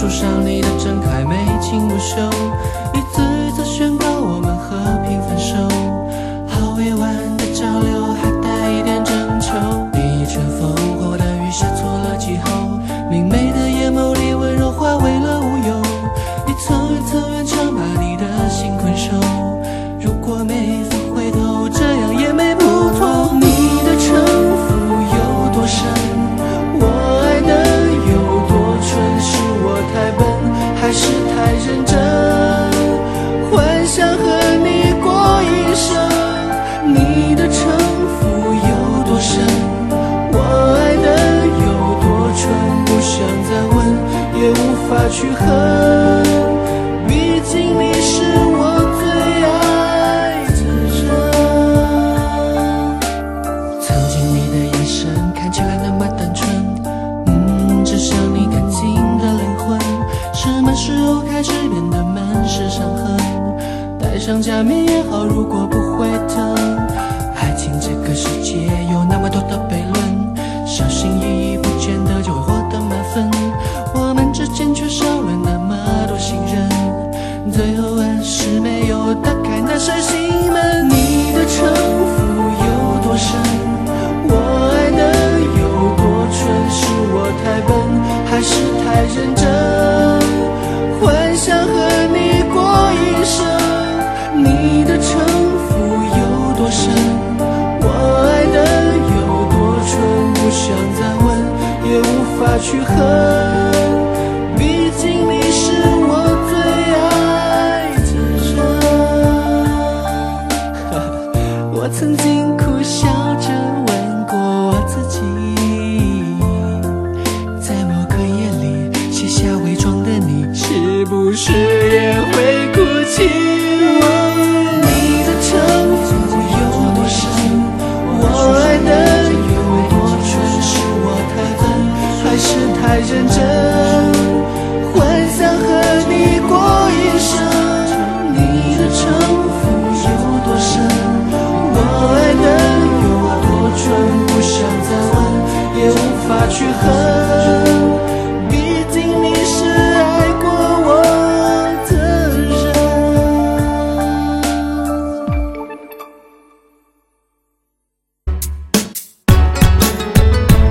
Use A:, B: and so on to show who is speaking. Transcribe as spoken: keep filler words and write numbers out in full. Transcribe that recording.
A: 书上你的真还没情不休，一次一次宣告我们和平分手。好委婉的交流，还带一点征求。你一阵风后的雨下错了气候，明媚的眼眸里温柔化为了无忧。一层一层勉强把你的心困守，如果没法回头，这样也没不妥。你的城府有多深，我爱的有多蠢，是我太笨，还是太认真？幻想和你过一生，你的城府有多深，我爱的有多蠢，不想再问，也无法去恨，毕竟你是我最爱的人。曾经你的眼神看起来那么单纯，嗯，只像你干净的灵魂，什么时候开始变得满是伤痕？戴上假面也好，如果不会疼。爱情这个世界有那么多的悖论，小心翼翼不见得就会获得满分，我们之间却少了那么多信任，最后还是没有打开那扇心门。你的城府有多深，我爱的有多蠢，是我太笨，还是太认真？幻想和你过一生，你的城府有多深，我爱的有多蠢，不想再问，也无法去恨，毕竟你是我最爱的人。我曾经苦笑着问过我自己，在某个夜里卸下伪装的你，是不是也会哭泣？你的城府有多深，我爱的有多蠢，是我太笨，还是太认真？幻想和你过一生，你的城府有多深，我爱的有多蠢，不想再问，也无法去恨。